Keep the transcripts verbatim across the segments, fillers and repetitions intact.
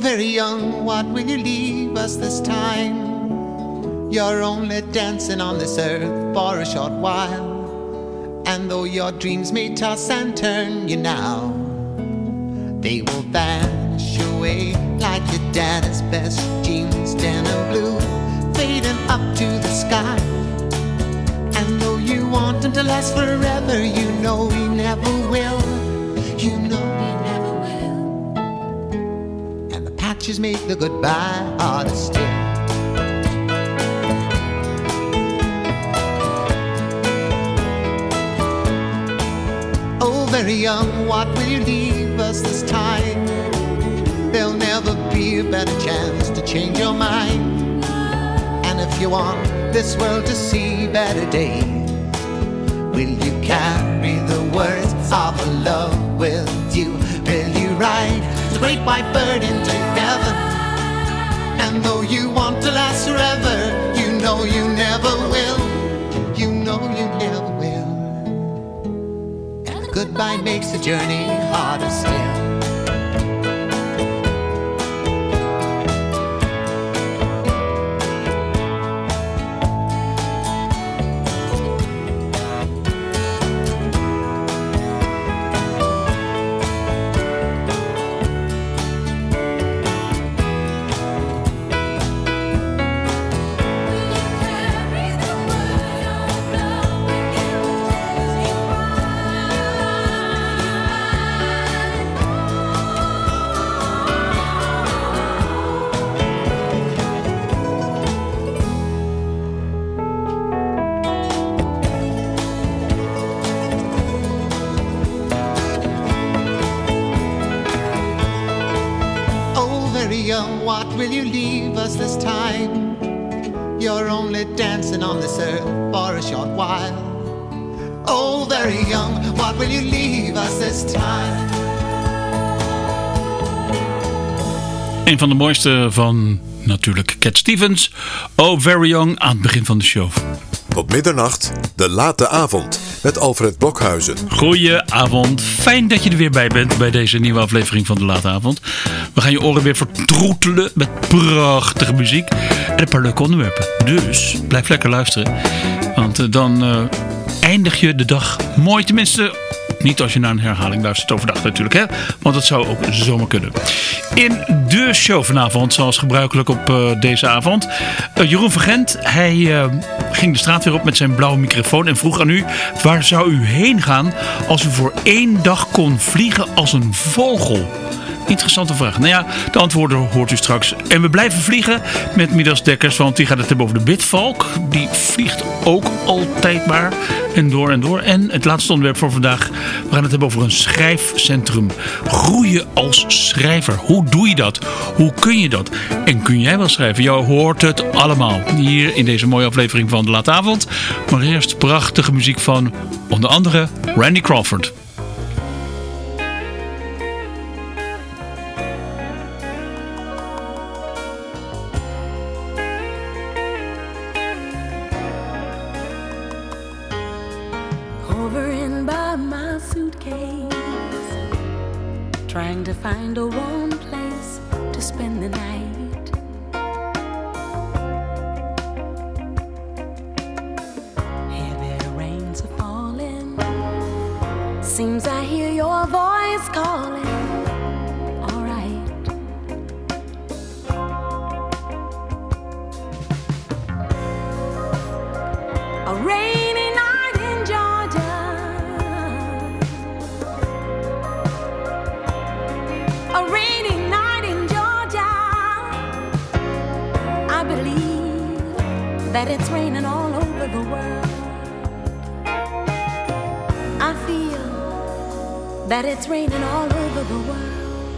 very young, what will you leave us this time? You're only dancing on this earth for a short while. And though your dreams may toss and turn you now, they will vanish away like your daddy's best jeans, denim blue, fading up to the sky. And though you want them to last forever, you know he never will. You know he never will. And the patches make the goodbye harder still. Oh, very young, what will you leave us this time? There'll never be a better chance to change your mind. And if you want this world to see better days, will you carry the words of a love with you? Will you ride the great white bird into heaven? And though you want to last forever, you know you never will. You know you never will. And the goodbye makes the journey harder still. Young, what will you leave us this time? You're only dancing on this earth for a short while. Oh, very young, what will you leave us this time? Een van de mooiste van natuurlijk Cat Stevens. Oh, very young aan het begin van de show. Tot middernacht, de late avond met Alfred Blokhuizen. Goedenavond, fijn dat je er weer bij bent bij deze nieuwe aflevering van de late avond. We gaan je oren weer vertroetelen met prachtige muziek en een paar leuke onderwerpen. Dus blijf lekker luisteren, want dan uh, eindig je de dag mooi. Tenminste, niet als je naar een herhaling luistert overdag natuurlijk, hè? Want dat zou ook zomaar kunnen. In de show vanavond, zoals gebruikelijk op uh, deze avond, uh, Jeroen van Gent. Hij uh, ging de straat weer op met zijn blauwe microfoon en vroeg aan u: waar zou u heen gaan als u voor één dag kon vliegen als een vogel? Interessante vraag. Nou ja, de antwoorden hoort u straks. En we blijven vliegen met Midas Dekkers, want die gaat het hebben over de Bitvalk. Die vliegt ook altijd maar en door en door. En het laatste onderwerp voor vandaag. We gaan het hebben over een schrijfcentrum. Groeien als schrijver. Hoe doe je dat? Hoe kun je dat? En kun jij wel schrijven? Jou hoort het allemaal. Hier in deze mooie aflevering van De Late Avond. Maar eerst prachtige muziek van onder andere Randy Crawford. Trying to find a warm place to spend the night. Heavy rains are falling. Seems I hear your voice calling. All right. A rainy night in Georgia. A rainy night in Georgia. I believe that it's raining all over the world. I feel that it's raining all over the world.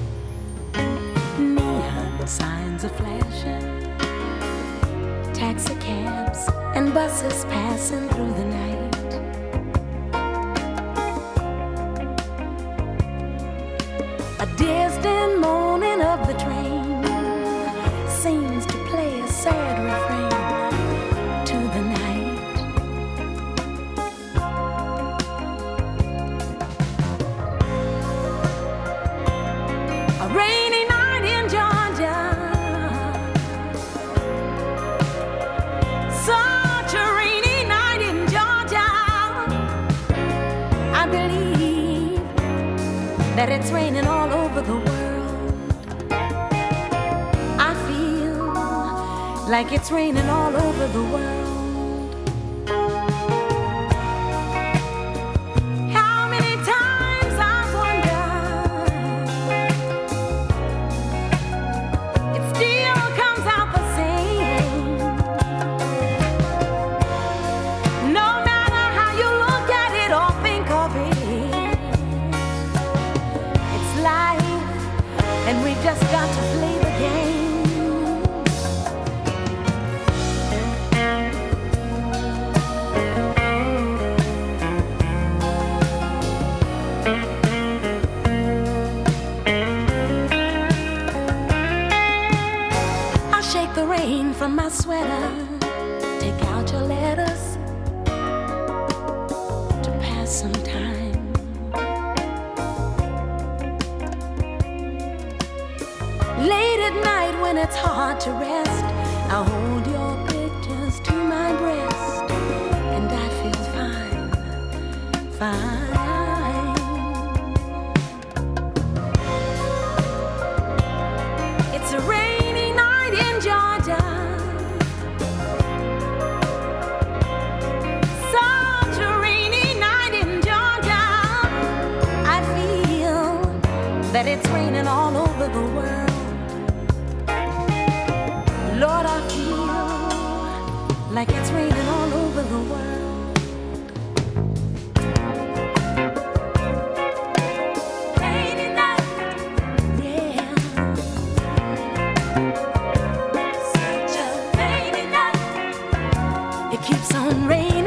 Neon signs are flashing, taxi cabs and buses passing through the night. A distant moaning of the train seems to play a sad refrain to the night. A rainy night in Georgia. like it's raining all over the world. How many times I wonder, it still comes out the same. No matter how you look at it or think of it, it's life, and we just got to play the game. From my sweater, take out your letters to pass some time. Late at night when it's hard to rest, I'll hold your pictures to my breast, and I feel fine, fine. It's a rainy night in Georgia. That it's raining all over the world. Lord, I feel like it's raining all over the world. Rainy night, yeah. Such a rainy night. It keeps on raining.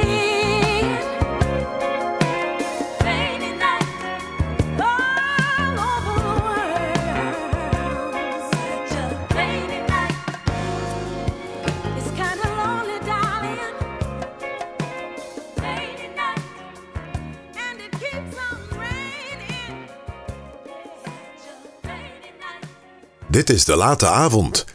Dit is De Late Avond.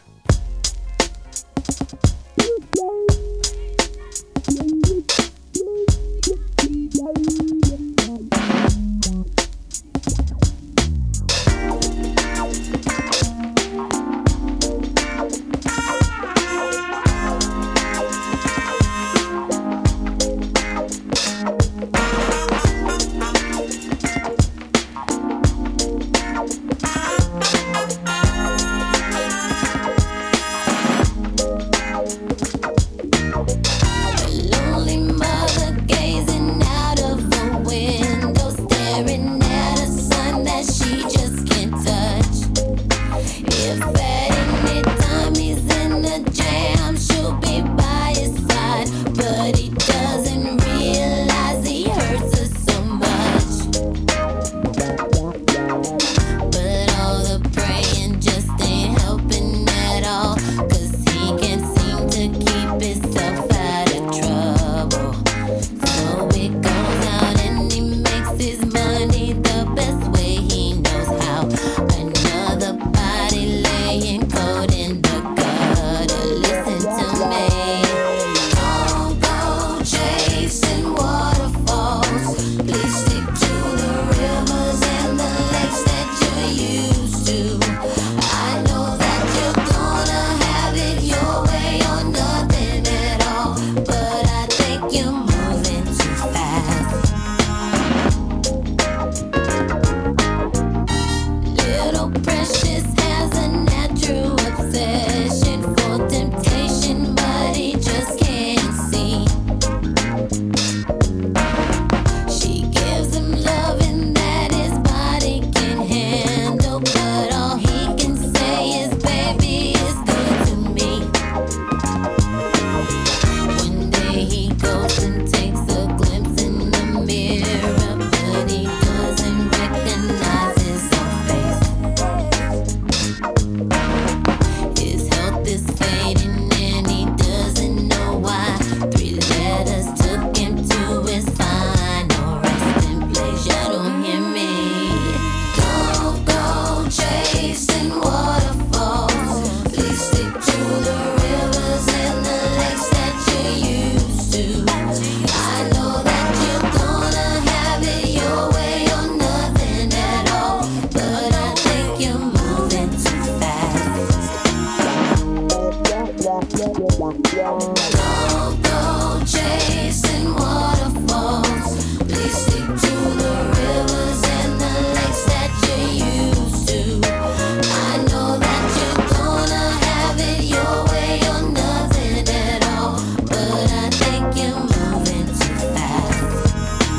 go chasing waterfalls. Please stick to the rivers and the lakes that you used to. I know that you're gonna have it your way or nothing at all, but I think you're moving too fast.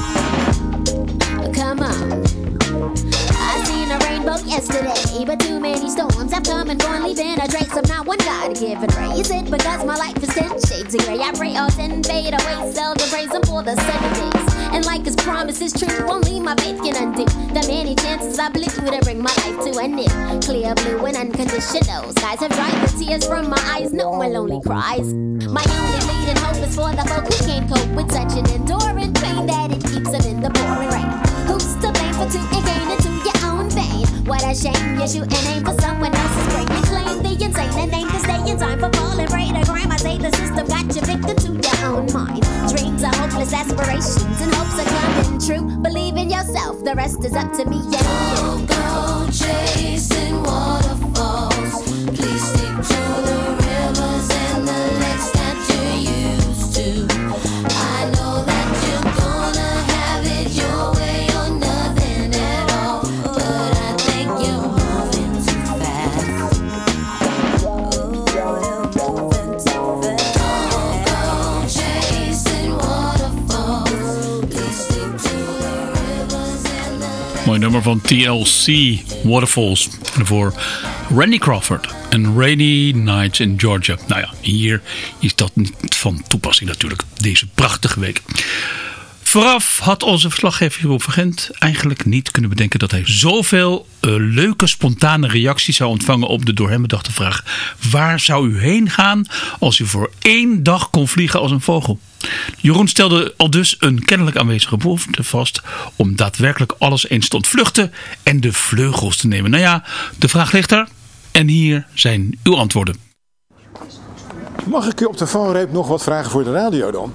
Come on. I seen a rainbow yesterday, but too many storms have come and gone, leaving a trace of not one God-given ray. Is it because my life is ten shades of gray? I pray all sin fade away, seldom praise him for the seven days. And like his promise is true, only my faith can undo the many chances I blew to bring my life to an end. Clear blue and unconditional skies have dried the tears from my eyes. No one lonely cries. My only leading hope is for the folk who can't cope with such an enduring pain that it keeps them in the pouring rain. Who's to blame for two and gain into your own vein? What a shame you shoot and aim for someone else's brain. You claim the insane and aim to stay in time for falling prey to crime. I say the system got you victim to your own mind. Dreams are hopeless aspirations and hopes are coming true. Believe in yourself, the rest is up to me and you. Go chasing waterfalls. Please stick to the rivers and the lakes that you're used to. I know that you're gonna have it your way or nothing at all, but I think you're moving too fast. Oh, you're moving too fast. Don't go chasing waterfalls. Please stick to the rivers and the lakes. Mooi nummer van T L C, Waterfalls. En voor Randy Crawford en Rainy Nights in Georgia. Nou ja, hier is dat niet van toepassing natuurlijk. Deze prachtige week. Vooraf had onze verslaggever Jeroen van Gent eigenlijk niet kunnen bedenken dat hij zoveel uh, leuke spontane reacties zou ontvangen op de door hem bedachte vraag: waar zou u heen gaan als u voor één dag kon vliegen als een vogel? Jeroen stelde al dus een kennelijk aanwezige behoefte vast om daadwerkelijk alles eens te ontvluchten en de vleugels te nemen. Nou ja, de vraag ligt er en hier zijn uw antwoorden. Mag ik u op de valreep nog wat vragen voor de radio dan?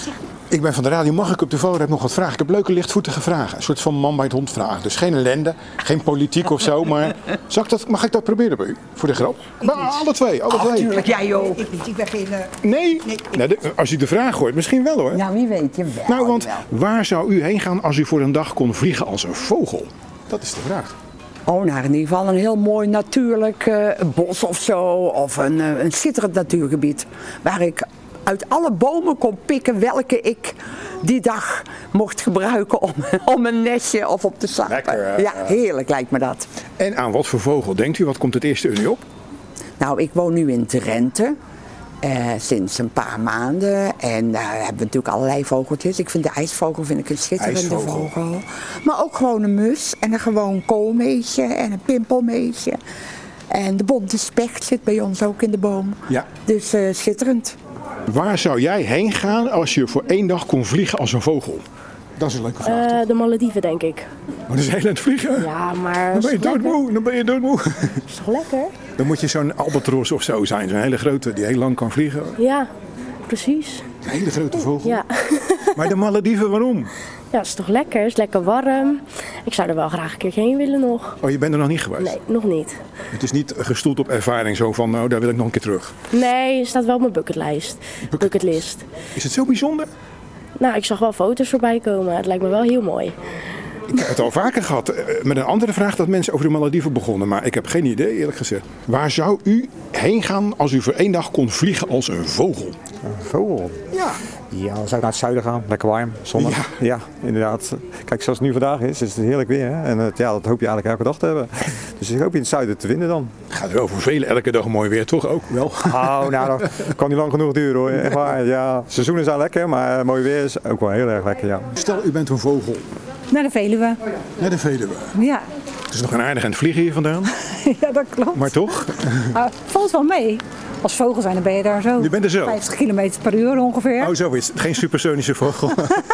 Ik ben van de radio, mag ik op de valreep nog wat vragen? Ik heb leuke lichtvoetige vragen. Een soort van man bij het hond vragen. Dus geen ellende, geen politiek of zo. Maar zal ik dat, mag ik dat proberen bij u? Voor de grap? Maar alle twee, alle twee. Natuurlijk, jij ook. Ik niet, ik ben geen... Uh... Nee? nee. Nou, de, als u de vraag hoort, misschien wel hoor. Nou, wie weet je wel. Nou, want wel. Waar zou u heen gaan als u voor een dag kon vliegen als een vogel? Dat is de vraag. Oh, nou in ieder geval een heel mooi natuurlijk uh, bos of zo. Of een, uh, een schitterend natuurgebied. Waar ik uit alle bomen kon pikken welke ik die dag mocht gebruiken om, om een nestje of op te sappen. Lekker, uh, ja, heerlijk lijkt me dat. En aan wat voor vogel denkt u? Wat komt het eerste u op? Nou, ik woon nu in Drenthe. Uh, sinds een paar maanden. En daar uh, hebben we natuurlijk allerlei vogeltjes. Ik vind de ijsvogel vind ik een schitterende IJsvogel. vogel. Maar ook gewoon een mus en een gewoon koolmeesje en een pimpelmeesje. En de bonte specht zit bij ons ook in de boom. Ja. Dus uh, schitterend. Waar zou jij heen gaan als je voor één dag kon vliegen als een vogel? Dat is een leuke vraag. Uh, de Malediven, denk ik. Maar dat is heel aan het vliegen. Ja, maar... Dan ben je doodmoe. Dan ben je doodmoe. Dat is toch lekker? Dan moet je zo'n albatros of zo zijn. Zo'n hele grote die heel lang kan vliegen. Ja, precies. Een hele grote vogel. Ja. Maar de Malediven, waarom? Ja, het is toch lekker. Het is lekker warm. Ik zou er wel graag een keertje heen willen nog. Oh, je bent er nog niet geweest? Nee, nog niet. Het is niet gestoeld op ervaring zo van, nou, daar wil ik nog een keer terug. Nee, het staat wel op mijn bucketlijst. Bucket. Bucketlist. Is het zo bijzonder? Nou, ik zag wel foto's voorbij komen. Het lijkt me wel heel mooi. Ik heb het al vaker gehad met een andere vraag dat mensen over de Malediven begonnen. Maar ik heb geen idee, eerlijk gezegd. Waar zou u heen gaan als u voor één dag kon vliegen als een vogel? Een vogel? Ja. Ja, dan zou ik naar het zuiden gaan. Lekker warm, zonnig. Ja, ja inderdaad. Kijk, zoals het nu vandaag is, is het heerlijk weer. Hè? En het, ja, dat hoop je eigenlijk elke dag te hebben. Dus ik hoop in het zuiden te vinden dan. Gaat er wel voor velen elke dag mooi weer, toch ook wel? Oh, nou, dat kan niet lang genoeg duren hoor. Echt waar. Ja, seizoenen zijn lekker, maar mooi weer is ook wel heel erg lekker, ja. Stel, u bent een vogel. Naar de Veluwe. Naar de Veluwe. Ja. Het is nog een aardig aan het vliegen hier vandaan. Ja, dat klopt. Maar toch? Uh, valt wel mee. Als vogel zijn, dan ben je daar zo. Je bent er zo? vijftig kilometer per uur ongeveer. Oh, zo is het. Geen supersonische vogel.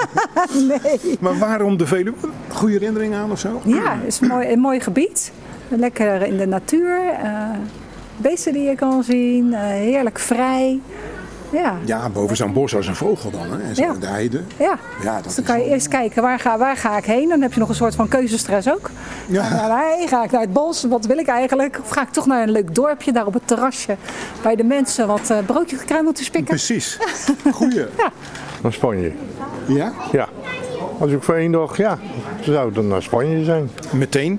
Nee. Maar waarom de Veluwe? Goede herinneringen aan of zo? Ja, het is een mooi, een mooi gebied. Lekker in de natuur. Uh, beesten die je kan zien. Uh, heerlijk vrij. Ja. Ja, boven zo'n bos als een vogel dan, hè? En zo Ja. in de heide. Ja. Ja, dat Dus dan is kan je wel- eerst kijken, waar ga, waar ga ik heen? Dan heb je nog een soort van keuzestress ook. Ja. Ga ik daarheen? Ga ik naar het bos? Wat wil ik eigenlijk? Of ga ik toch naar een leuk dorpje, daar op het terrasje, bij de mensen wat uh, broodjes gekruimeltjes pikken? Precies. Goeie. Naar Spanje. Ja? Ja. Als ik voor één dag, ja, dan zou het dan naar Spanje zijn. Meteen?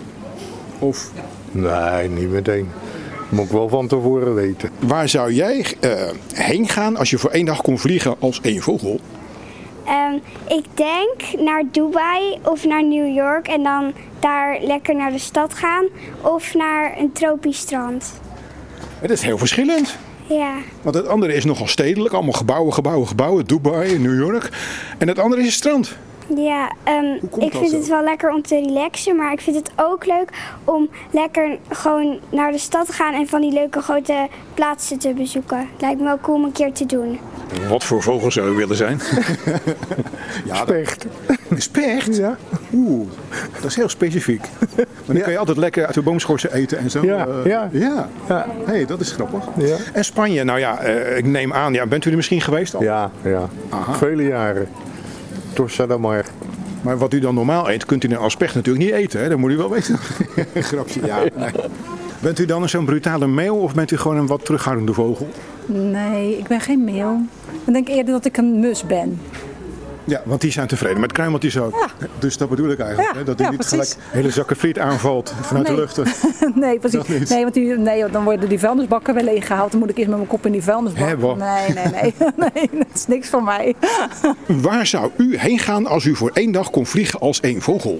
Of? Nee, niet meteen. Moet ik wel van tevoren weten. Waar zou jij uh, heen gaan als je voor één dag kon vliegen als één vogel? Um, ik denk naar Dubai of naar New York en dan daar lekker naar de stad gaan of naar een tropisch strand. Het is heel verschillend. Ja. Want het andere is nogal stedelijk, allemaal gebouwen, gebouwen, gebouwen. Dubai, New York. En het andere is het strand. Ja, um, ik vind zo? het wel lekker om te relaxen, maar ik vind het ook leuk om lekker gewoon naar de stad te gaan en van die leuke grote plaatsen te bezoeken. Lijkt me wel cool om een keer te doen. Wat voor vogel zou je willen zijn? Ja, Specht. Een specht? Ja. Oeh, dat is heel specifiek. Maar dan kan je altijd lekker uit de boomschorsen eten en zo. Ja, Uh, ja. ja. Ja. Hey, dat is grappig. Ja. En Spanje, nou ja, uh, ik neem aan, ja, bent u er misschien geweest al? Ja, ja. Aha. Vele jaren. Torsa de Mar. Maar wat u dan normaal eet, kunt u nou als specht natuurlijk niet eten, hè? Dat moet u wel weten. Grapje, ja. Nee. Bent u dan zo'n brutale meeuw of bent u gewoon een wat terughoudende vogel? Nee, ik ben geen meeuw. Ik denk eerder dat ik een mus ben. Ja, want die zijn tevreden met kruimeltjes ook. Ja. Dus dat bedoel ik eigenlijk. Ja, Hè? Dat u ja, niet precies. gelijk hele zakken friet aanvalt vanuit Nee. de lucht. nee, Dat precies. niet. Nee, want die, nee, want dan worden die vuilnisbakken wel leeggehaald. Dan moet ik eerst met mijn kop in die vuilnisbak. Hè, wat? Nee, nee, nee. nee, dat is niks voor mij. Waar zou u heen gaan als u voor één dag kon vliegen als één vogel?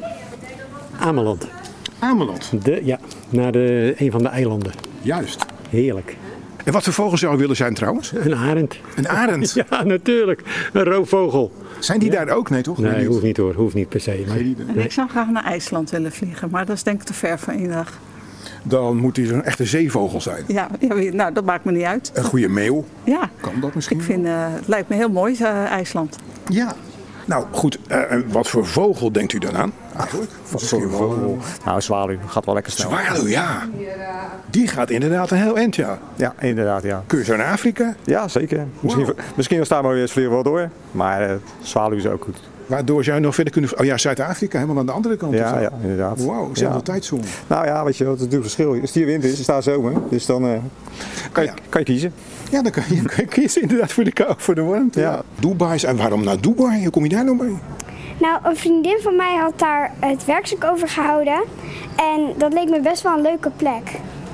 Ameland. Ameland? De, ja, naar de, een van de eilanden. Juist. Heerlijk. En wat voor vogel zou u willen zijn trouwens? Een arend. Een arend? Ja, natuurlijk. Een roofvogel. Zijn die daar ook? Nee, toch? Nee, niet. hoeft niet hoor. Hoeft niet per se. Maar, Nee, En ik zou graag naar IJsland willen vliegen, maar dat is denk ik te ver voor één dag. Dan moet hij zo'n echte zeevogel zijn. Ja, ja, nou, dat maakt me niet uit. Een goede meeuw. Ja, Kan dat misschien? ik vind, uh, het lijkt me heel mooi, uh, IJsland. Ja. Nou goed, uh, en wat voor vogel denkt u dan aan? Eigenlijk? Wat voor vogel? Nou, zwaluw gaat wel lekker snel. Zwaluw, ja. Die gaat inderdaad een heel eind, ja. Ja, inderdaad, ja. Kun je zo naar Afrika? Ja, zeker. Misschien, Wow. misschien was daar maar weer eens vliegen wel door. Maar uh, zwaluw is ook goed. Waardoor zou je nog verder kunnen... Oh ja, Zuid-Afrika, helemaal aan de andere kant. Ja, of zo. ja, inderdaad. Wauw, zelfde Ja. tijdzone. Nou ja, weet je wat het natuurlijk verschil is. Als het hier winter is, is daar zomer. Dus dan uh, kan, je, Ja. kan je kiezen. Ja, dan kan je, kan je kiezen inderdaad voor de kou, voor de warmte. Ja. Ja. Dubai, en waarom naar Dubai? Hoe kom je daar nou mee? Nou, een vriendin van mij had daar het werkstuk over gehouden en dat leek me best wel een leuke plek.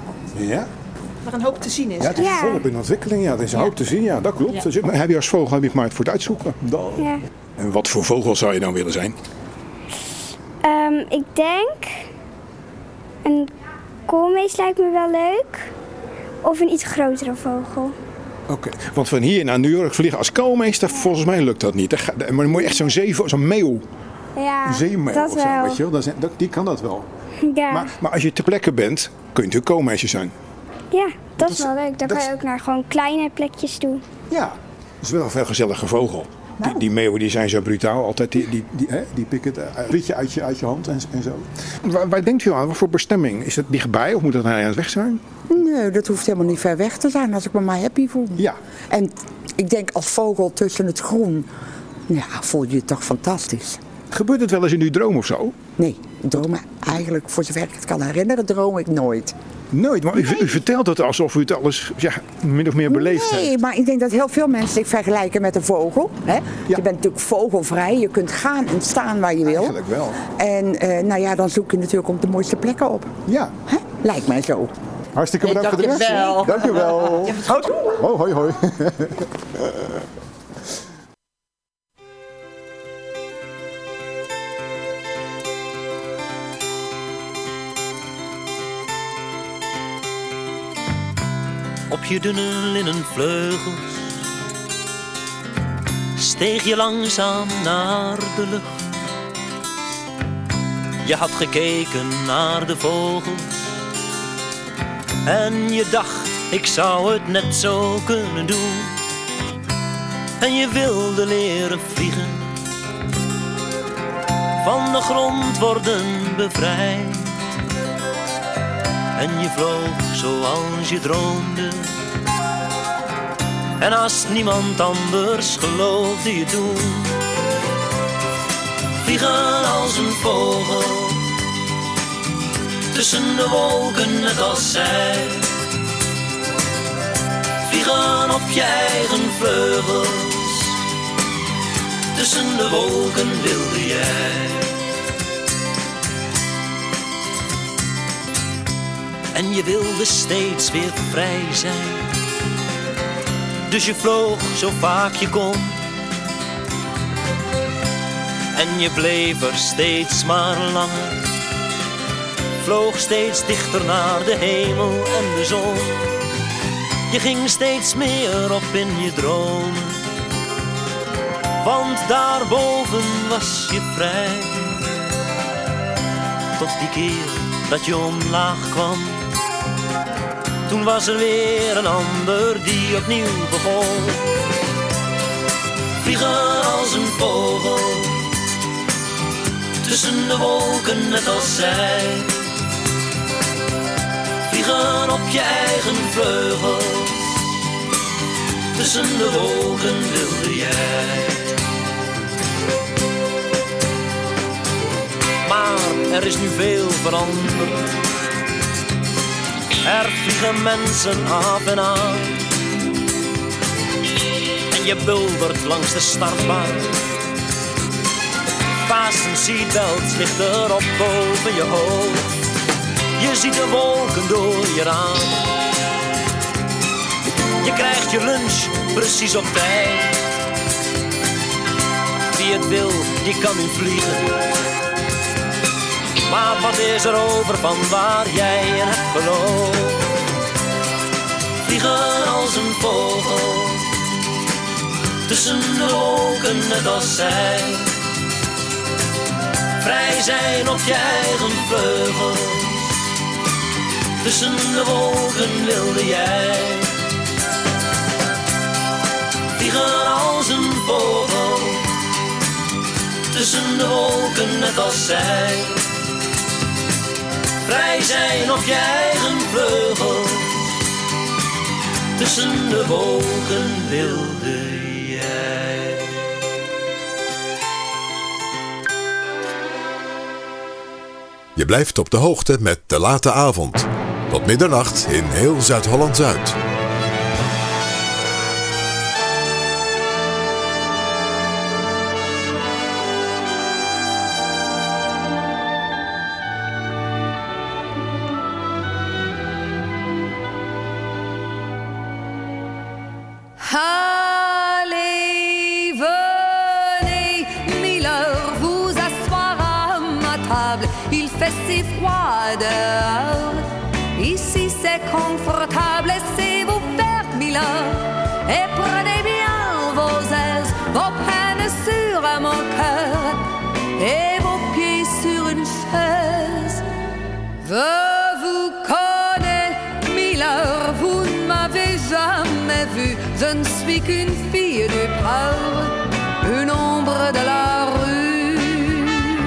Ja? Waar een hoop te zien is. Ja, het is Ja. volop in ontwikkeling. Ja, er is een hoop te zien. Ja, dat klopt. Dus, maar heb je als vogel heb je het maar voor het uitzoeken. Dan. Ja. En wat voor vogel zou je dan willen zijn? Um, ik denk een koolmees lijkt me wel leuk of een iets grotere vogel. Oké, okay. Want van hier naar New York vliegen als koolmeester, volgens mij lukt dat niet. Maar dan moet je echt zo'n zee, zo'n meeuw. Ja, Een zeemeeuw dat of zo, wel. weet je wel. Dat is, dat, die kan dat wel. Ja, Maar, maar als je ter plekke bent, kun je natuurlijk koolmeisje zijn. ja dat is is- wel leuk. Daar dat kan je is- ook naar gewoon kleine plekjes toe. Ja. Dat is wel een veel gezellige vogel. Die, die meeuwen die zijn zo brutaal. Altijd die, die, die, hè, die pikken het uh, rietje uit je, uit je hand en, en zo. Waar, waar denkt u aan? Wat voor bestemming? Is het dichtbij of moet het aan het weg zijn? Nee, dat hoeft helemaal niet ver weg te zijn als ik me maar happy voel. Ja. En ik denk als vogel tussen het groen, ja, voel je je toch fantastisch. Gebeurt het wel eens in uw droom of zo? Nee, dromen eigenlijk, voor zover ik het kan herinneren, droom ik nooit. Nooit, maar u, u vertelt het alsof u het alles ja, min of meer beleefd Nee, heeft. maar ik denk dat heel veel mensen zich vergelijken met een vogel. Hè? Je bent natuurlijk vogelvrij, je kunt gaan en staan waar je wil. Eigenlijk wel. En uh, nou ja, dan zoek je natuurlijk op de mooiste plekken op. Ja. Hè? Lijkt mij zo. Hartstikke bedankt voor de rest. Dankjewel. Dankjewel. Hoi, hoi, hoi. Op je dunne linnen vleugels steeg je langzaam naar de lucht. Je had gekeken naar de vogels en je dacht, ik zou het net zo kunnen doen. En je wilde leren vliegen, van de grond worden bevrijd. En je vloog zoals je droomde, En als niemand anders geloofde je toen. Vliegen als een vogel tussen de wolken net als zij. Vliegen op je eigen vleugels, tussen de wolken wilde jij. En je wilde steeds weer vrij zijn, dus je vloog zo vaak je kon. En je bleef er steeds maar langer, vloog steeds dichter naar de hemel en de zon. Je ging steeds meer op in je dromen, want daarboven was je vrij. Tot die keer dat je omlaag kwam, toen was er weer een ander die opnieuw begon. Vliegen als een vogel tussen de wolken net als zij. Vliegen op je eigen vleugels, tussen de wolken wilde jij. Maar er is nu veel veranderd. Er vliegen mensen af en aan, en je buldert langs de startbaan. Fasten seatbelts ligt erop boven je hoofd. Je ziet de wolken door je raam. Je krijgt je lunch precies op tijd. Wie het wil, die kan nu vliegen. Maar wat is er over van waar jij in hebt geloofd? Vliegen als een vogel tussen de wolken net als zij. Vrij zijn op je eigen vleugels, tussen de wolken wilde jij. Vliegen als een vogel tussen de wolken net als zij. Vrij zijn op je eigen vleugels, tussen de wolken wilde jij. Je blijft op de hoogte met De Late Avond. Tot middernacht in heel Zuid-Holland-Zuid. Allez, venez, mille heures, vous asseoir à ma table. Il fait si froid dehors. Ici c'est confortable, laissez-vous faire, mille heures. Et prenez bien vos aises, vos peines sur mon cœur. Et vos pieds sur une chaise. Je vous connais, mille heures, vous ne m'avez jamais vu. Je ne suis qu'une fille du port, une ombre de la rue.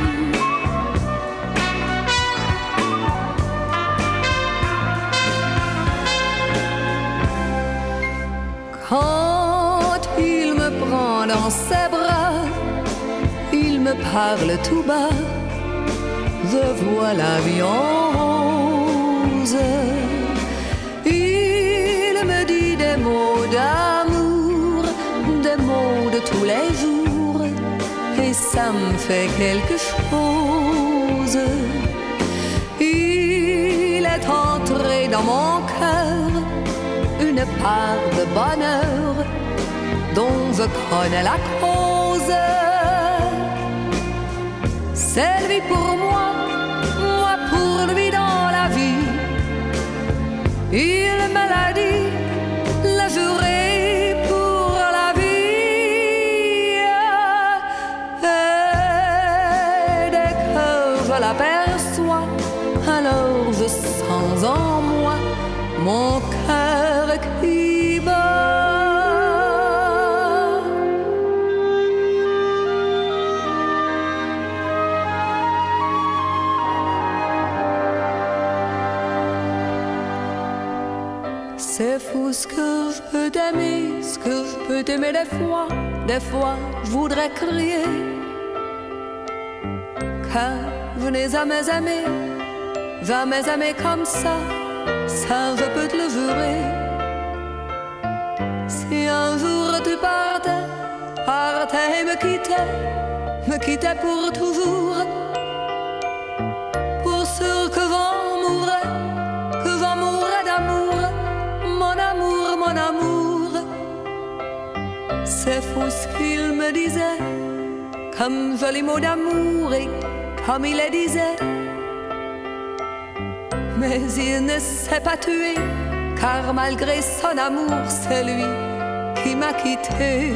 Quand il me prend dans ses bras, il me parle tout bas, je vois la vie en rose. Il me dit des mots d'amour, des mots de tous les jours, et ça me fait quelque chose. Il est entré dans mon cœur une part de bonheur dont je connais la cause. C'est lui pour moi, moi pour lui dans la vie. Il me l'a dit, la juré pour la vie. Et dès que je l'aperçois, alors je sens en moi mon cœur qui bat. C'est t'aimer ce que je peux t'aimer des fois. Des fois, je voudrais crier. Car venez à mes amis, jamais aimé comme ça, ça je peux te le jurer. Si un jour tu partais, partais et me quittais, me quittais pour toujours, pour sûr que j'en mourrais, que j'en mourrais d'amour, mon amour, mon amour. C'est faux ce qu'il me disait, comme joli mot d'amour et comme il le disait. Mais il ne s'est pas tué, car malgré son amour, c'est lui qui m'a quitté.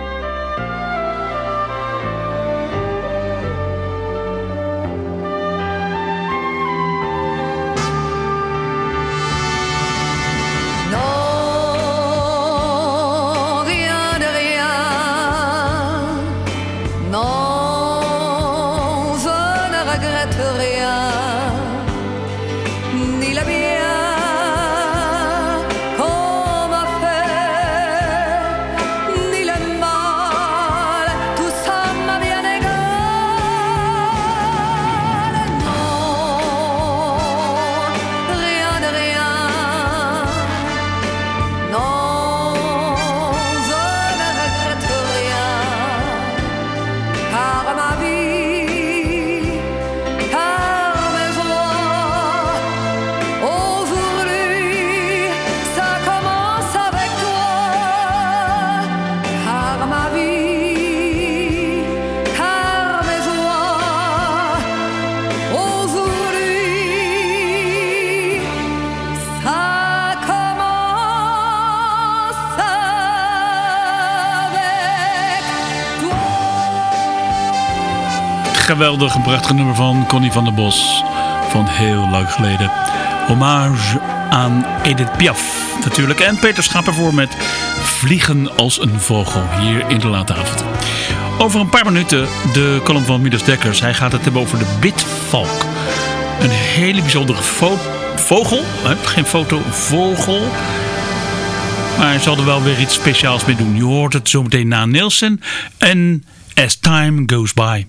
Geweldig, een prachtig nummer van Connie van der Bos van heel lang geleden. Hommage aan Edith Piaf natuurlijk. En Peter Schaap ervoor met Vliegen als een vogel hier in de late avond. Over een paar minuten de column van Midas Dekkers. Hij gaat het hebben over de bitvalk. Een hele bijzondere fo- vogel. Geen foto, vogel. Maar hij zal er wel weer iets speciaals mee doen. Je hoort het zo meteen na Nielsen. En As Time Goes By.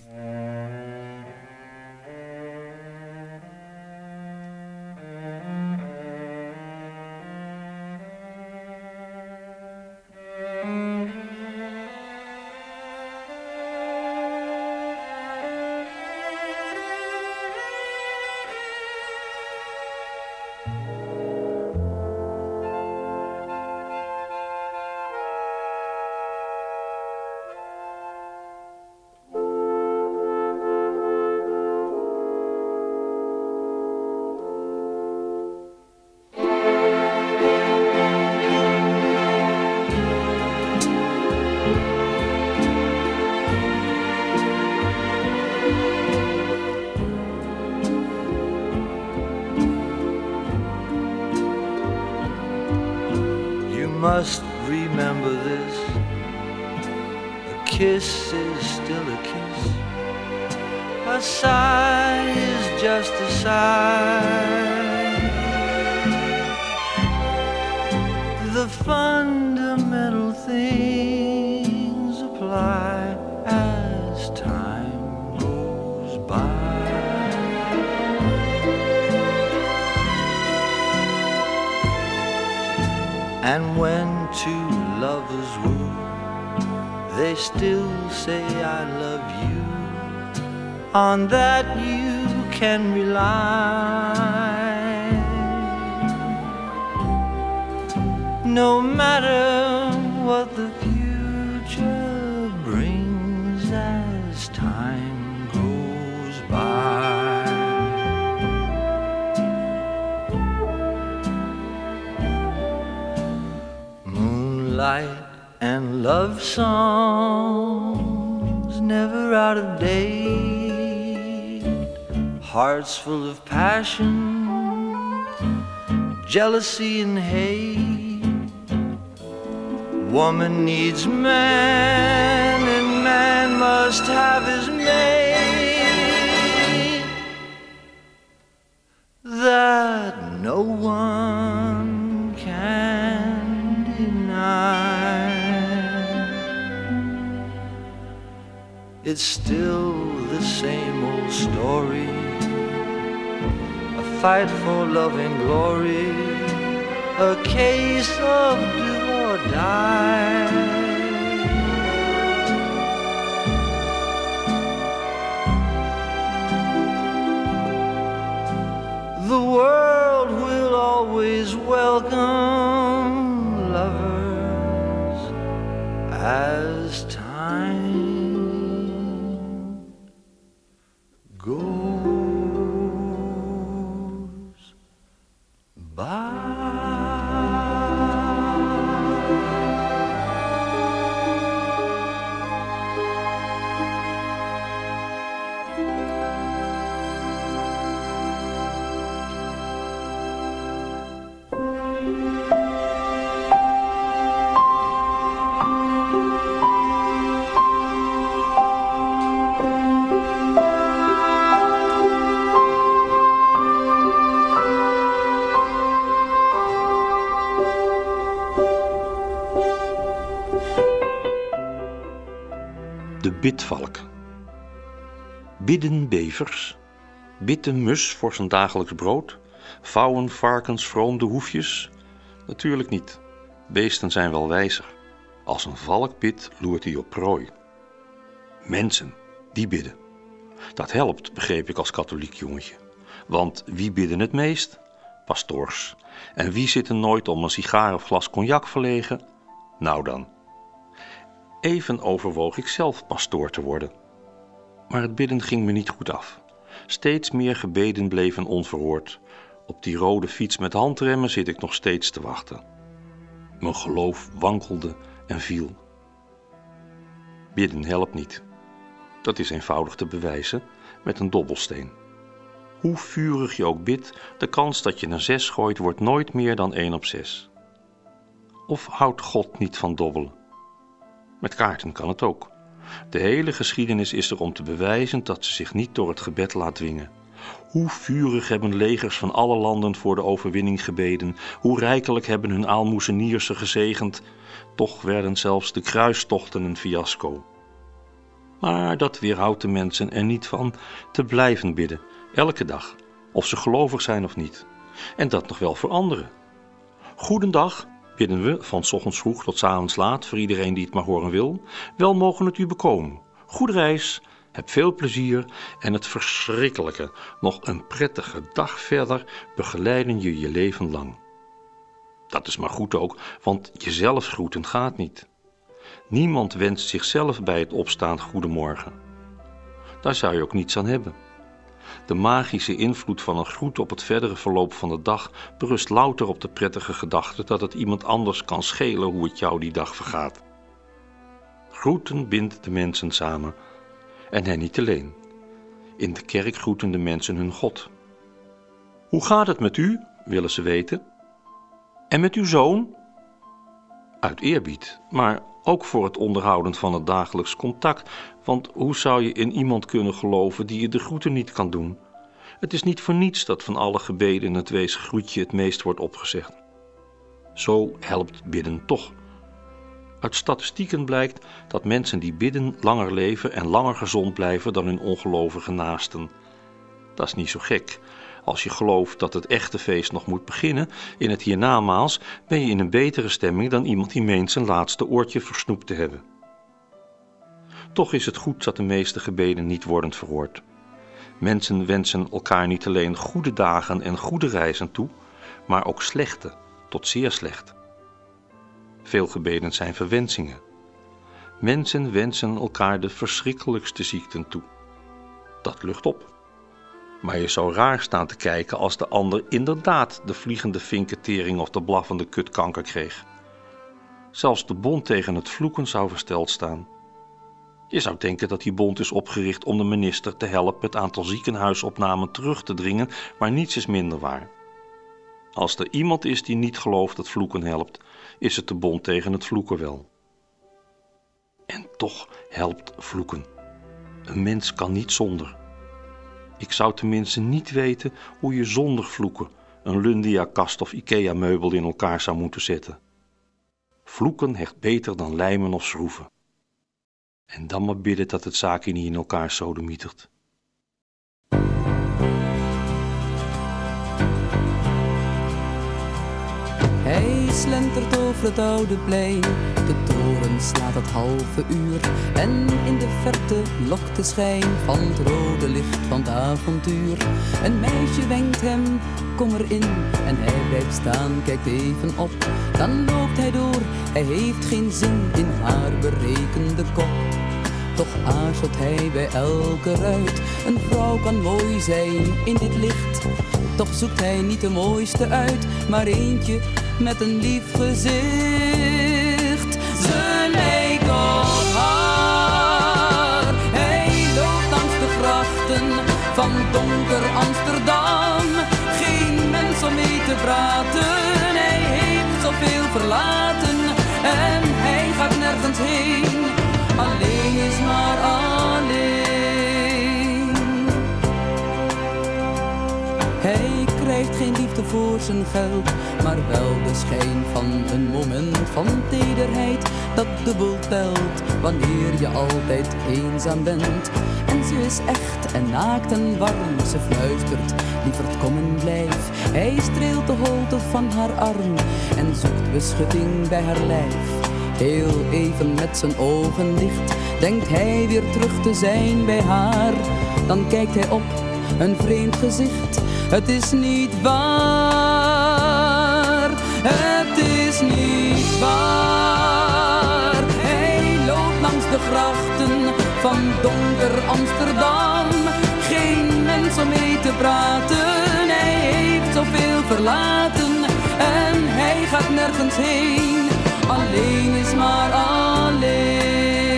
Must remember this. A kiss is still a kiss. A sigh is just a sigh. The fundamental things apply as time goes by. And when two lovers woo, they still say I love you. On that you can rely. No matter what the future brings as time goes by. Moonlight and love songs, never out of date. Hearts full of passion, jealousy and hate. Woman needs man, and man must have his mate. That no one can deny. time. It's still the same old story, a fight for love and glory, a case of do or die. The world will always welcome lovers as time goes by. De bidvalk. Bidden bevers, bidt een mus voor zijn dagelijks brood, vouwen varkens vroom de hoefjes? Natuurlijk niet, beesten zijn wel wijzer. Als een valk bidt, loert hij op prooi. Mensen, die bidden. Dat helpt, begreep ik als katholiek jongetje. Want wie bidden het meest? Pastoors. En wie zitten nooit om een sigaar of glas cognac verlegen? Nou dan. Even overwoog ik zelf pastoor te worden. Maar het bidden ging me niet goed af. Steeds meer gebeden bleven onverhoord. Op die rode fiets met handremmen zit ik nog steeds te wachten. Mijn geloof wankelde en viel. Bidden helpt niet. Dat is eenvoudig te bewijzen met een dobbelsteen. Hoe vurig je ook bidt, de kans dat je een zes gooit wordt nooit meer dan één op zes. Of houdt God niet van dobbelen? Met kaarten kan het ook. De hele geschiedenis is er om te bewijzen dat ze zich niet door het gebed laat dwingen. Hoe vurig hebben legers van alle landen voor de overwinning gebeden, hoe rijkelijk hebben hun aalmoezeniers ze gezegend, toch werden zelfs de kruistochten een fiasco. Maar dat weerhoudt de mensen er niet van te blijven bidden, elke dag, of ze gelovig zijn of niet. En dat nog wel voor anderen. Goedendag, bidden we van 's ochtends vroeg tot 's avonds laat voor iedereen die het maar horen wil. Wel mogen het u bekomen. Goede reis, heb veel plezier en het verschrikkelijke, nog een prettige dag verder begeleiden je je leven lang. Dat is maar goed ook, want jezelf groeten gaat niet. Niemand wenst zichzelf bij het opstaan goedemorgen. Daar zou je ook niets aan hebben. De magische invloed van een groet op het verdere verloop van de dag berust louter op de prettige gedachte dat het iemand anders kan schelen hoe het jou die dag vergaat. Groeten bindt de mensen samen, en hen niet alleen. In de kerk groeten de mensen hun God. Hoe gaat het met u, willen ze weten? En met uw zoon? Uit eerbied, maar ook voor het onderhouden van het dagelijks contact, want hoe zou je in iemand kunnen geloven die je de groeten niet kan doen? Het is niet voor niets dat van alle gebeden het weesgroetje het meest wordt opgezegd. Zo helpt bidden toch. Uit statistieken blijkt dat mensen die bidden langer leven en langer gezond blijven dan hun ongelovige naasten. Dat is niet zo gek. Als je gelooft dat het echte feest nog moet beginnen, in het hiernamaals, ben je in een betere stemming dan iemand die meent zijn laatste oortje versnoept te hebben. Toch is het goed dat de meeste gebeden niet worden verhoord. Mensen wensen elkaar niet alleen goede dagen en goede reizen toe, maar ook slechte, tot zeer slecht. Veel gebeden zijn verwensingen. Mensen wensen elkaar de verschrikkelijkste ziekten toe. Dat lucht op. Maar je zou raar staan te kijken als de ander inderdaad de vliegende vinketering of de blaffende kutkanker kreeg. Zelfs de bond tegen het vloeken zou versteld staan. Je zou denken dat die bond is opgericht om de minister te helpen het aantal ziekenhuisopnamen terug te dringen, maar niets is minder waar. Als er iemand is die niet gelooft dat vloeken helpt, is het de bond tegen het vloeken wel. En toch helpt vloeken. Een mens kan niet zonder. Ik zou tenminste niet weten hoe je zonder vloeken een Lundia-kast of Ikea-meubel in elkaar zou moeten zetten. Vloeken hecht beter dan lijmen of schroeven. En dan maar bidden dat het zaakje niet in elkaar sodemietert. Hij slentert over het oude plein, de toren slaat het halve uur. En in de verte lokt de schijn van het rode licht van het avontuur. Een meisje wenkt hem, kom erin, en hij blijft staan, kijkt even op. Dan loopt hij door, hij heeft geen zin in haar berekende kop. Toch aarzelt hij bij elke ruit, een vrouw kan mooi zijn in dit licht. Toch zoekt hij niet de mooiste uit, maar eentje met een lief gezicht. Ze lijkt op haar. Hij loopt langs de grachten van donker Amsterdam. Geen mens om mee te praten, hij heeft zoveel verlaten. En hij gaat nergens heen, alleen is maar alleen. Hij krijgt geen liefde voor zijn geld, maar wel de schijn van een moment van tederheid dat dubbel telt wanneer je altijd eenzaam bent. En ze is echt en naakt en warm, ze fluistert, lieverd kom en blijf. Hij streelt de holte van haar arm en zoekt beschutting bij haar lijf. Heel even met zijn ogen dicht, denkt hij weer terug te zijn bij haar. Dan kijkt hij op, een vreemd gezicht. Het is niet waar, het is niet waar. Hij loopt langs de grachten van donker Amsterdam. Geen mens om mee te praten, hij heeft zoveel verlaten. En hij gaat nergens heen, alleen is maar alleen.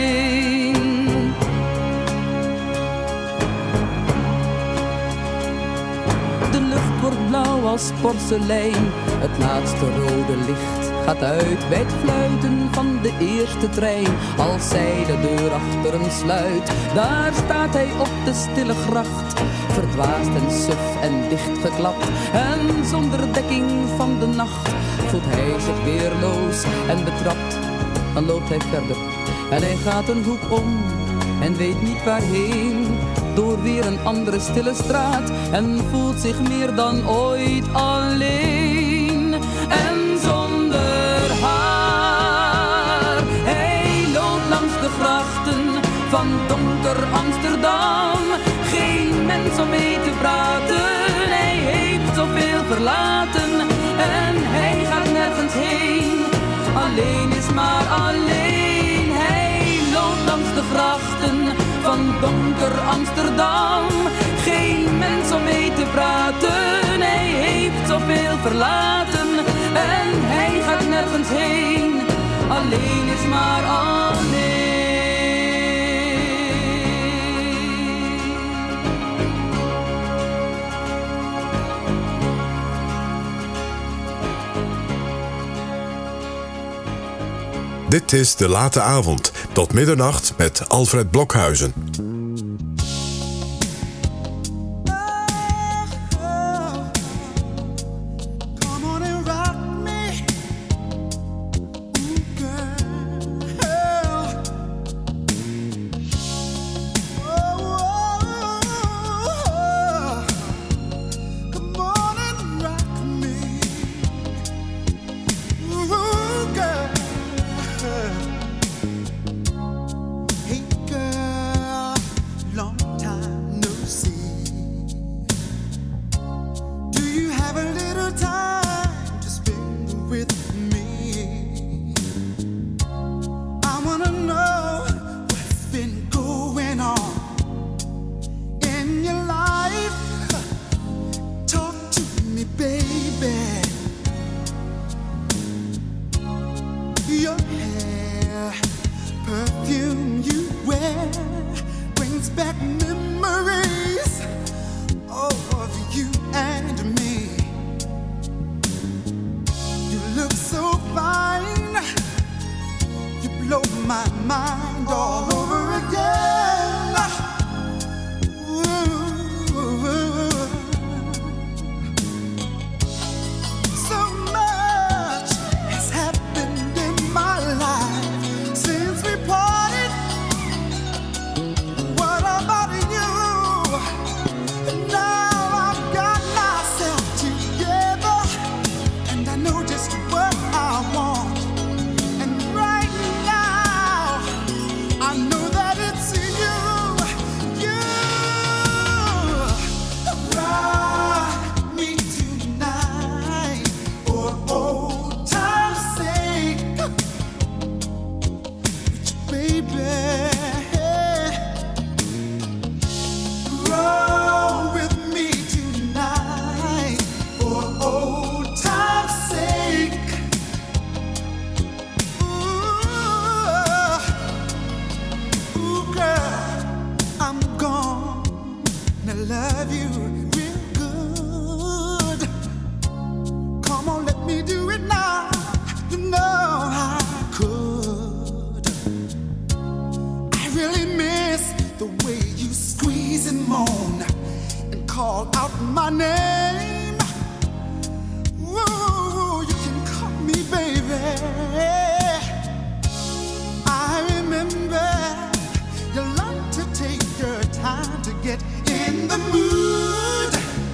De lucht wordt blauw als porselein, het laatste rode licht gaat uit bij het fluiten van de eerste trein. Als zij de deur achter hem sluit, daar staat hij op de stille gracht, verdwaasd en suf en dichtgeklapt. En zonder dekking van de nacht voelt hij zich weerloos en betrapt. Dan loopt hij verder en hij gaat een hoek om en weet niet waarheen. Door weer een andere stille straat en voelt zich meer dan ooit alleen. En zonder haar, hij loopt langs de grachten van donker Amsterdam. Geen mens om mee te praten, hij heeft zoveel verlaten. En hij gaat nergens heen, alleen is maar alleen. Hij loopt langs de grachten van donker Amsterdam. Geen mens om mee te praten, hij heeft zoveel verlaten. En hij gaat nergens heen, alleen is maar alleen. Dit is De Late Avond, tot middernacht met Alfred Blokhuizen. So much has happened in my my name. Ooh, you can call me baby. I remember you like to take your time to get in the mood.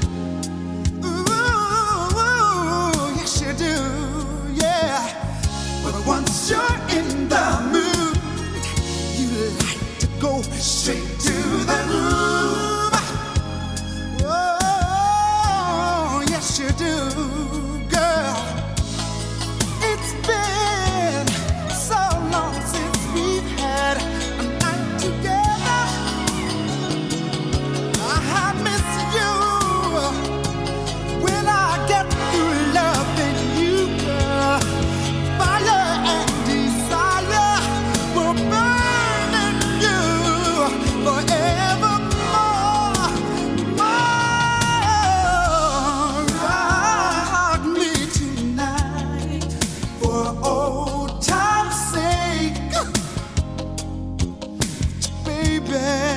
Ooh, yes you do, yeah. But once you're in the mood, you like to go straight to the groove. Oh, yes you do, girl. It's been so long since we've had a night together. I miss you when I get through loving you, girl. Fire and desire will burn in you forevermore. More. Rock me tonight for old time's sake, baby.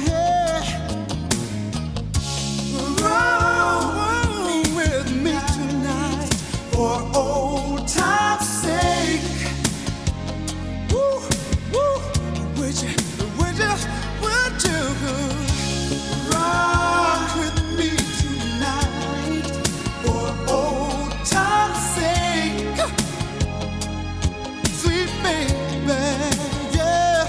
Roll with me tonight for old time's sake. Woo, woo. Would you, would you, would you rock with me tonight for old time's sake? Sweet baby, yeah.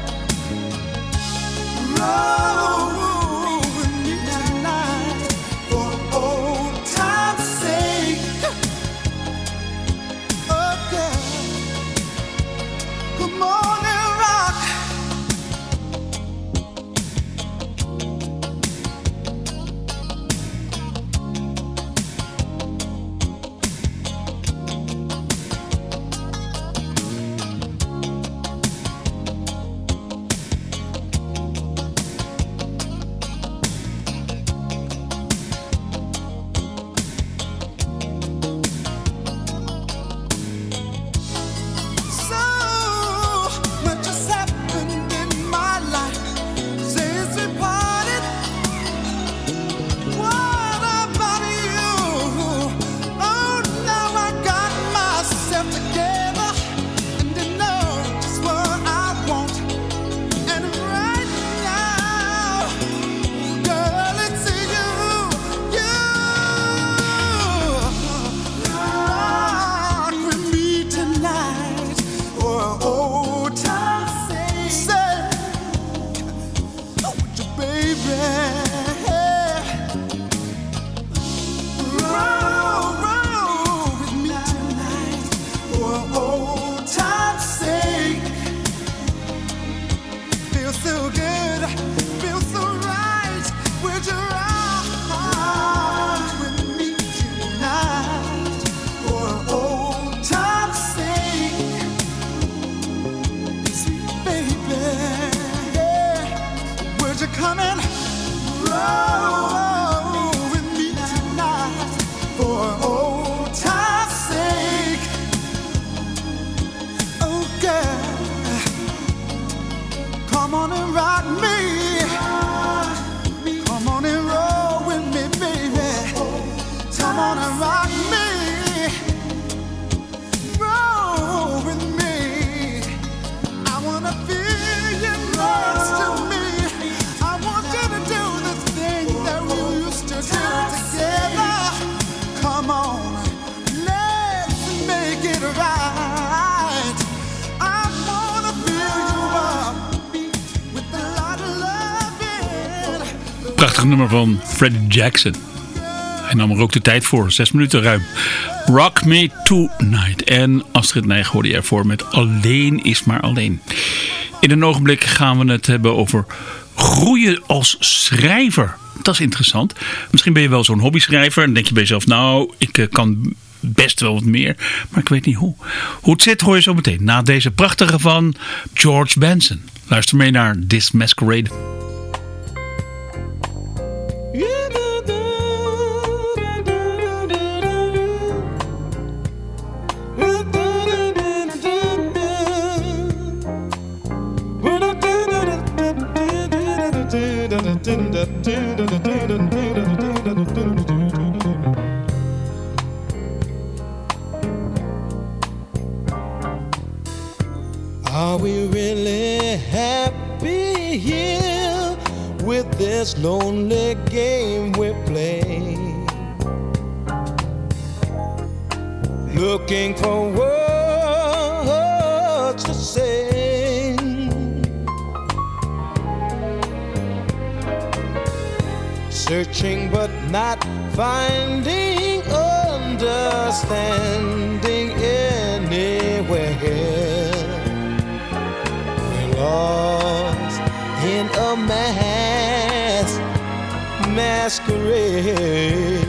Roll with me tonight for old time's sake. Oh, girl, come on and rock. So much has happened in my life since we parted. What about you? Oh, now I got myself together and I know just what I want. And right now, girl, it's you, you. Rock with me tonight for old time's sake. Say, oh, would you, baby? Roll, roll with me tonight for old time's sake. Feels so good, feels so right. Would you rock with me tonight for old time's sake? Sweet baby, yeah. Would you come and roll with me tonight for old time's sake? Oh, girl, come on and rock me. Come on and roll with me, baby. Come on and rock me. Roll with me. I wanna feel you next to me. I want you to do the thing that we used to do together. Come on, let's make it right. I wanna fill you up with a lot of loving. Prachtig nummer van Freddie Jackson. Hij nam er ook de tijd voor, zes minuten ruim. Rock Me Tonight. En Astrid Nijg hoorde je ervoor met Alleen is maar alleen. In een ogenblik gaan we het hebben over groeien als schrijver. Dat is interessant. Misschien ben je wel zo'n hobbyschrijver en denk je bij jezelf, nou, ik kan best wel wat meer, maar ik weet niet hoe. Hoe het zit hoor je zo meteen na deze prachtige van George Benson. Luister mee naar This Masquerade. Da da da da da da da da da da da da da Are we really happy here with this lonely game we play? Looking for words to say, searching but not finding understanding anywhere. We're lost in a mass masquerade.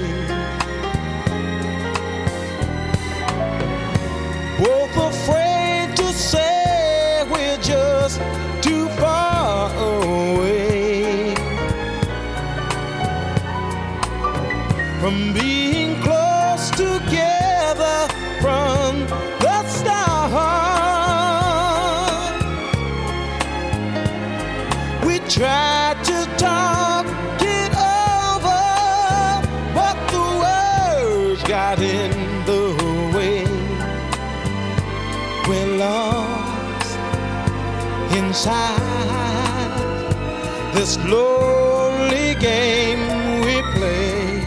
Both afraid to say we're just too far away from being close together from the start. We tried to talk it over, but the words got in the way. We're lost inside this lonely game we play.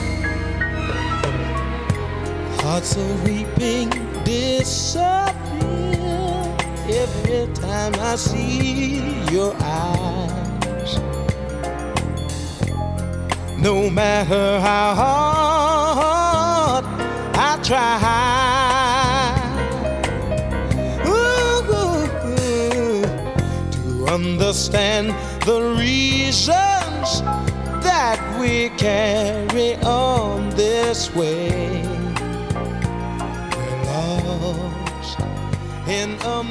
Hearts are weeping disappear every time I see your eyes. No matter how hard I try understand the reasons that we carry on this way. We're lost in a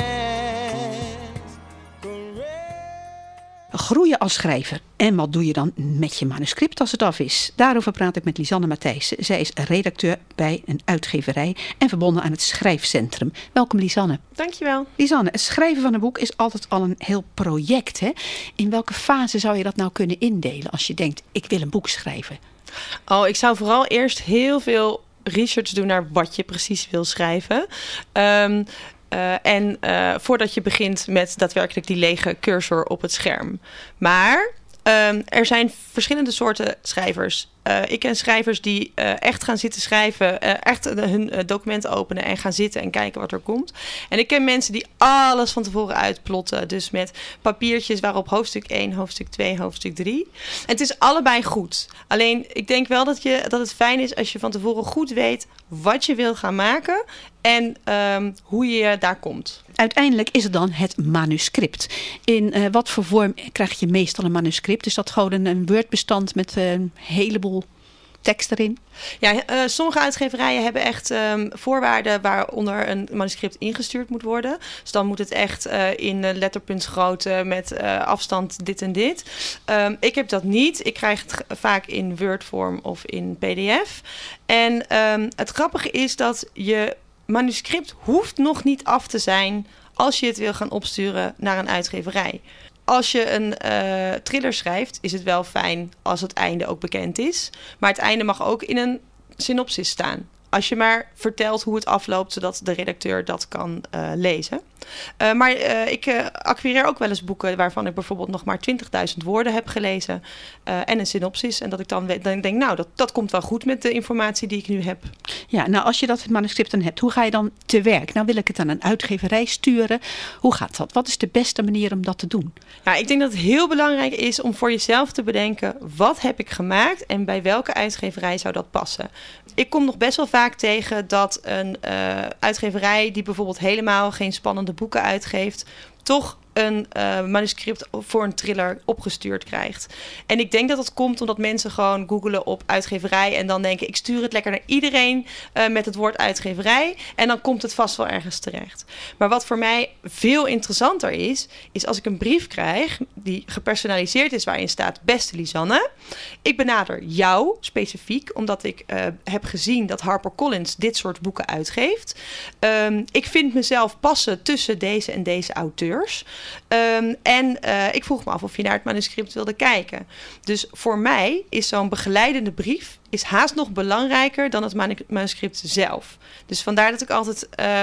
Groeien als schrijver. En wat doe je dan met je manuscript als het af is? Daarover praat ik met Lisanne Matthijssen. Zij is redacteur bij een uitgeverij en verbonden aan het Schrijfcentrum. Welkom Lisanne. Dankjewel. Lisanne, het schrijven van een boek is altijd al een heel project. Hè? In welke fase zou je dat nou kunnen indelen als je denkt, ik wil een boek schrijven? Oh, ik zou vooral eerst heel veel research doen naar wat je precies wil schrijven. Um, Uh, en uh, voordat je begint met daadwerkelijk die lege cursor op het scherm. Maar um, er zijn verschillende soorten schrijvers. Uh, ik ken schrijvers die uh, echt gaan zitten schrijven, uh, echt uh, hun uh, documenten openen en gaan zitten en kijken wat er komt. En ik ken mensen die alles van tevoren uitplotten. Dus met papiertjes waarop hoofdstuk één, hoofdstuk twee, hoofdstuk drie. En het is allebei goed. Alleen ik denk wel dat, je, dat het fijn is als je van tevoren goed weet wat je wil gaan maken en um, hoe je daar komt. Uiteindelijk is het dan het manuscript. In uh, wat voor vorm krijg je meestal een manuscript? Is dat gewoon een, een Word-bestand met uh, een heleboel tekst erin? Ja, uh, sommige uitgeverijen hebben echt um, voorwaarden waaronder een manuscript ingestuurd moet worden. Dus dan moet het echt uh, in letterpuntsgrootte met uh, afstand dit en dit. Um, ik heb dat niet. Ik krijg het vaak in Word-vorm of in P D F. En um, het grappige is dat je manuscript hoeft nog niet af te zijn als je het wil gaan opsturen naar een uitgeverij. Als je een uh, thriller schrijft, is het wel fijn als het einde ook bekend is. Maar het einde mag ook in een synopsis staan. Als je maar vertelt hoe het afloopt, zodat de redacteur dat kan uh, lezen. Uh, maar uh, ik uh, acquireer ook wel eens boeken waarvan ik bijvoorbeeld nog maar twintigduizend woorden heb gelezen. Uh, en een synopsis. En dat ik dan, weet, dan denk, nou, dat, dat komt wel goed met de informatie die ik nu heb. Ja, nou als je dat manuscript dan hebt, hoe ga je dan te werk? Nou wil ik het aan een uitgeverij sturen. Hoe gaat dat? Wat is de beste manier om dat te doen? Nou, ik denk dat het heel belangrijk is om voor jezelf te bedenken, wat heb ik gemaakt en bij welke uitgeverij zou dat passen? Ik kom nog best wel vaak tegen dat een uh, uitgeverij die bijvoorbeeld helemaal geen spannende boeken uitgeeft, toch een uh, manuscript voor een thriller opgestuurd krijgt. En ik denk dat dat komt omdat mensen gewoon googelen op uitgeverij en dan denken, ik stuur het lekker naar iedereen uh, met het woord uitgeverij en dan komt het vast wel ergens terecht. Maar wat voor mij veel interessanter is, is als ik een brief krijg die gepersonaliseerd is waarin staat, beste Lisanne, ik benader jou specifiek omdat ik uh, heb gezien dat HarperCollins dit soort boeken uitgeeft. Um, ik vind mezelf passen tussen deze en deze auteurs. Um, en uh, ik vroeg me af of je naar het manuscript wilde kijken. Dus voor mij is zo'n begeleidende brief is haast nog belangrijker dan het manuscript zelf. Dus vandaar dat ik altijd uh,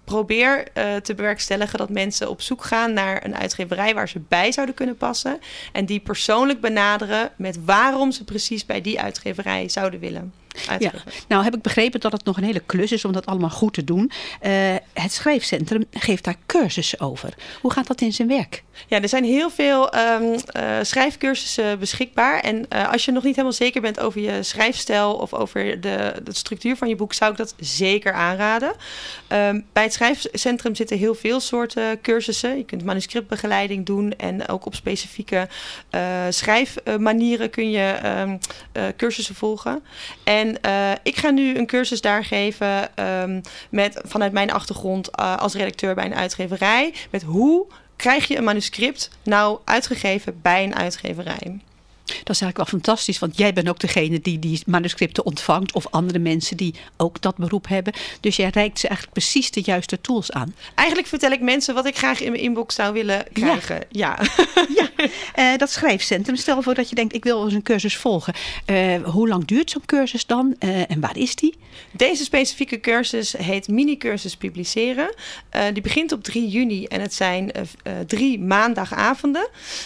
probeer uh, te bewerkstelligen dat mensen op zoek gaan naar een uitgeverij waar ze bij zouden kunnen passen. En die persoonlijk benaderen met waarom ze precies bij die uitgeverij zouden willen. Ja, nou heb ik begrepen dat het nog een hele klus is om dat allemaal goed te doen. Uh, het schrijfcentrum geeft daar cursussen over. Hoe gaat dat in zijn werk? Ja, er zijn heel veel um, uh, schrijfcursussen beschikbaar. En uh, als je nog niet helemaal zeker bent over je schrijfstijl of over de, de structuur van je boek, zou ik dat zeker aanraden. Um, bij het schrijfcentrum zitten heel veel soorten cursussen. Je kunt manuscriptbegeleiding doen en ook op specifieke uh, schrijfmanieren kun je um, uh, cursussen volgen. En uh, ik ga nu een cursus daar geven um, met, vanuit mijn achtergrond uh, als redacteur bij een uitgeverij. Met hoe krijg je een manuscript nou uitgegeven bij een uitgeverij? Dat is eigenlijk wel fantastisch, want jij bent ook degene die die manuscripten ontvangt of andere mensen die ook dat beroep hebben. Dus jij reikt ze eigenlijk precies de juiste tools aan. Eigenlijk vertel ik mensen wat ik graag in mijn inbox zou willen krijgen. Ja, ja. ja. Uh, dat schrijfcentrum, stel voor dat je denkt ik wil eens een cursus volgen. Uh, hoe lang duurt zo'n cursus dan uh, en waar is die? Deze specifieke cursus heet Mini-cursus Publiceren. Uh, die begint op drie juni en het zijn uh, uh, drie maandagavonden.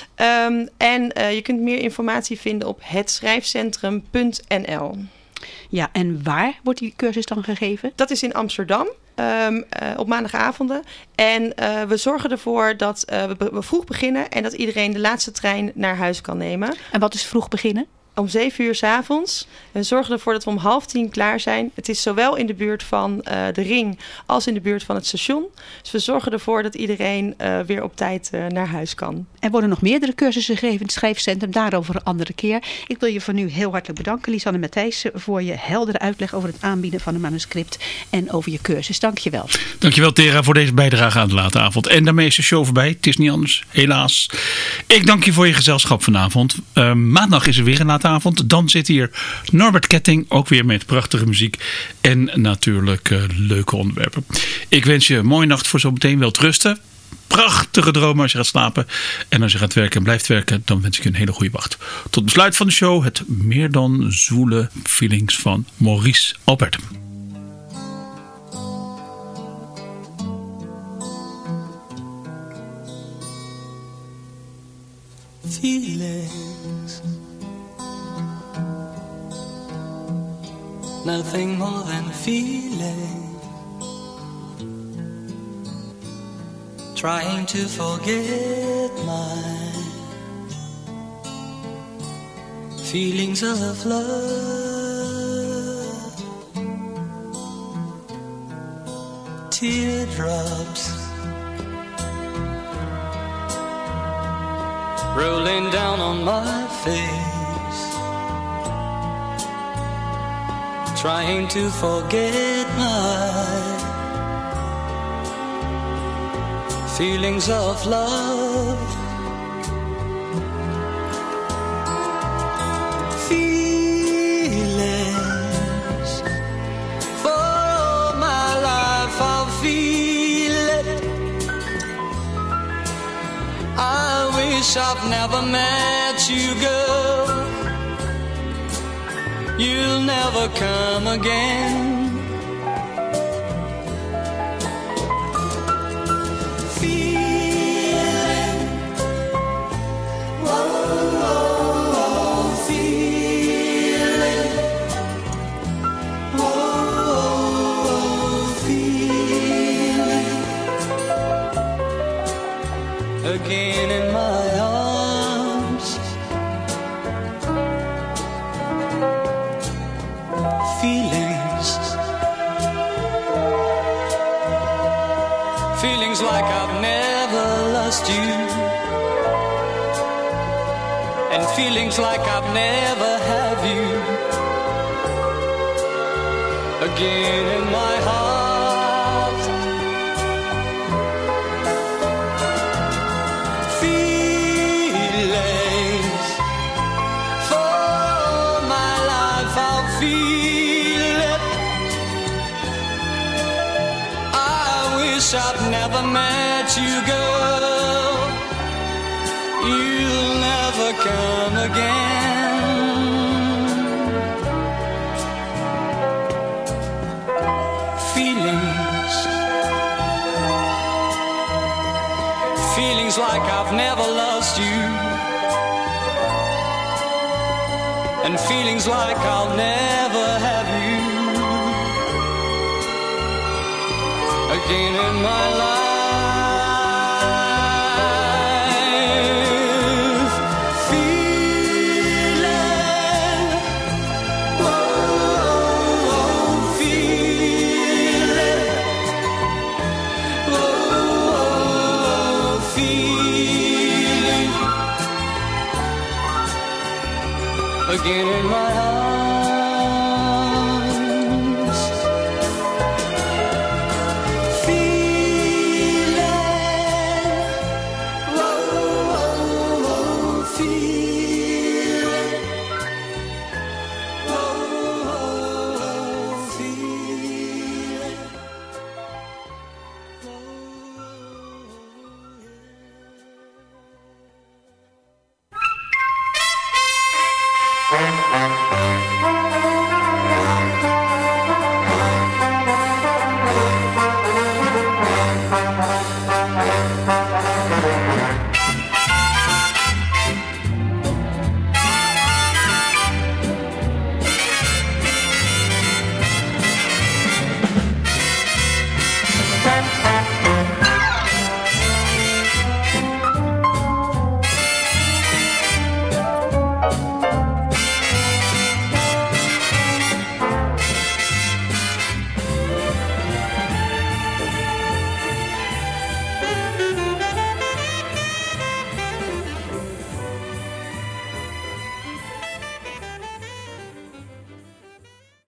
Um, en uh, je kunt meer informatie vinden op het schrijfcentrum punt n l. Ja, en waar wordt die cursus dan gegeven? Dat is in Amsterdam. Um, uh, op maandagavonden. En uh, we zorgen ervoor dat uh, we, we vroeg beginnen en dat iedereen de laatste trein naar huis kan nemen. En wat is vroeg beginnen? Om zeven uur 's avonds. We zorgen ervoor dat we om half tien klaar zijn. Het is zowel in de buurt van uh, de Ring als in de buurt van het station. Dus we zorgen ervoor dat iedereen uh, weer op tijd uh, naar huis kan. Er worden nog meerdere cursussen gegeven in het schrijfcentrum. Daarover een andere keer. Ik wil je voor nu heel hartelijk bedanken, Lisanne Matthijssen, voor je heldere uitleg over het aanbieden van een manuscript en over je cursus. Dank je wel. Dankjewel, Tera, voor deze bijdrage aan de late avond. En daarmee is de show voorbij. Het is niet anders, helaas. Ik dank je voor je gezelschap vanavond. Uh, maandag is er weer een late avond. Dan zit hier Norbert Ketting, ook weer met prachtige muziek en natuurlijk uh, leuke onderwerpen. Ik wens je een mooie nacht voor zometeen. Wel rusten. Prachtige dromen als je gaat slapen. En als je gaat werken en blijft werken, dan wens ik je een hele goede wacht. Tot besluit van de show het meer dan zwoele feelings van Maurice Albert. Feelings, nothing more than feeling. Trying to forget my feelings of love. Teardrops rolling down on my face, trying to forget my feelings of love. Feelings, for all my life I'll feel it. I wish I've never met you, girl. You'll never come again. Again in my arms, feelings, feelings like I've never lost you, and feelings like I've never have you. Again in my heart. I've never met you, girl. You'll never come again. Feelings, feelings like I've never lost you, and feelings like I'll never have you again in my life. Feeling, oh, oh, feeling, oh, oh, feeling again in my life.